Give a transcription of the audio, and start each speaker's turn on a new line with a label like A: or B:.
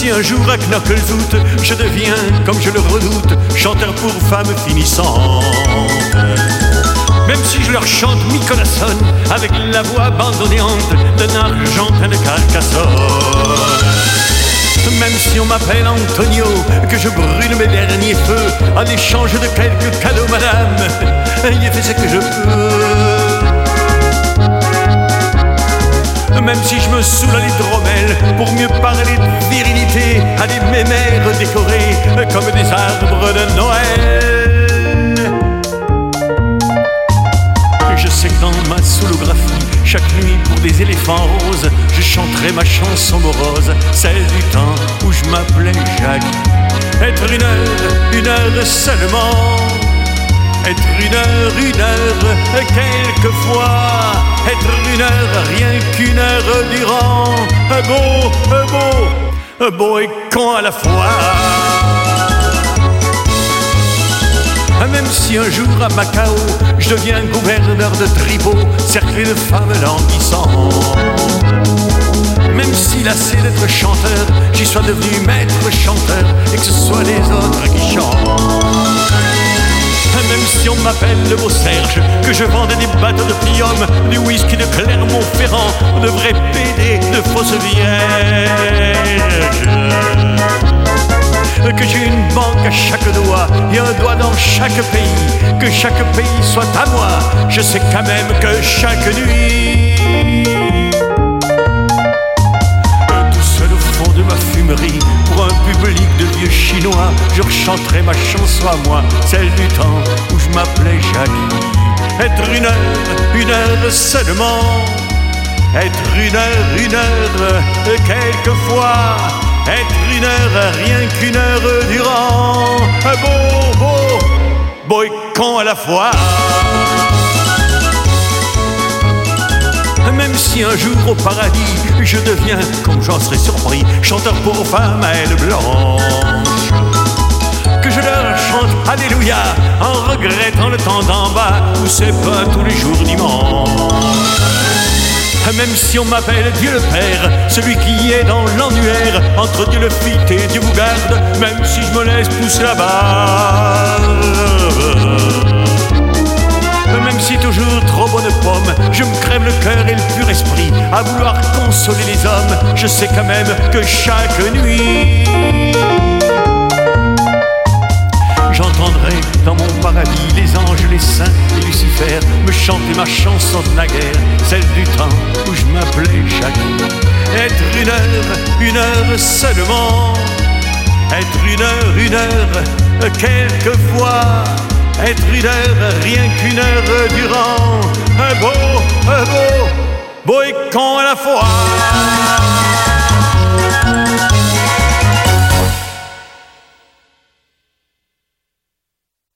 A: si un jour à Knucklezoot je deviens, comme je le redoute, chanteur pour femmes finissantes. Même si je leur chante Micolason avec la voix abandonnéante d'un argentin de Carcassonne. Même si on m'appelle Antonio, que je brûle mes derniers feux en échange de quelques cadeaux, madame, ayez fait ce que je peux. Même si je me saoule à l'hydromel pour mieux parler de virilité à des mémères décorées comme des arbres de Noël. Je sais que dans ma soolographie, chaque nuit pour des éléphants roses, je chanterai ma chanson morose, celle du temps où je m'appelais Jacques. Être une heure seulement. Être une heure, quelquefois. Être une heure, rien qu'une heure durant. Beau et con à la fois. Même si un jour à Macao je deviens gouverneur de Tripot, cerclé de femmes languissantes. Même si lassé d'être chanteur, j'y sois devenu maître chanteur et que ce soit les autres qui chantent. Même si on m'appelle le beau Serge, que je vende des bateaux de Pium, du whisky de Clermont-Ferrand, de vrais PD, de fausses vierges. Que j'ai une banque à chaque doigt et un doigt dans chaque pays, que chaque pays soit à moi, je sais quand même que chaque nuit, tout seul au fond de ma fumerie, pour un public de vieux chinois, je rechanterai ma chanson à moi, celle du temps où je m'appelais Jackie. Être une heure seulement. Être une heure, quelquefois. Être une heure, rien qu'une heure durant. Beau et con à la fois. Même si un jour au paradis je deviens, comme j'en serais surpris, chanteur pour femmes à ailes blanches, que je leur chante Alléluia en regrettant le temps d'en bas où c'est pas tous les jours dimanche. Même si on m'appelle Dieu le Père, celui qui est dans l'annuaire entre Dieu le Fit et Dieu vous garde, même si je me laisse pousser la barbe. Même si toujours trop bonne pomme, je me crève le cœur et le pur esprit à vouloir consoler les hommes, je sais quand même que chaque nuit j'entendrai dans mon paradis les anges, les saints et Lucifer me chanter ma chanson de la guerre, celle du temps où je m'appelais Jackie. Être une heure seulement. Être une heure, quelquefois. Être une heure, rien qu'une heure durant. Beau et con à la fois.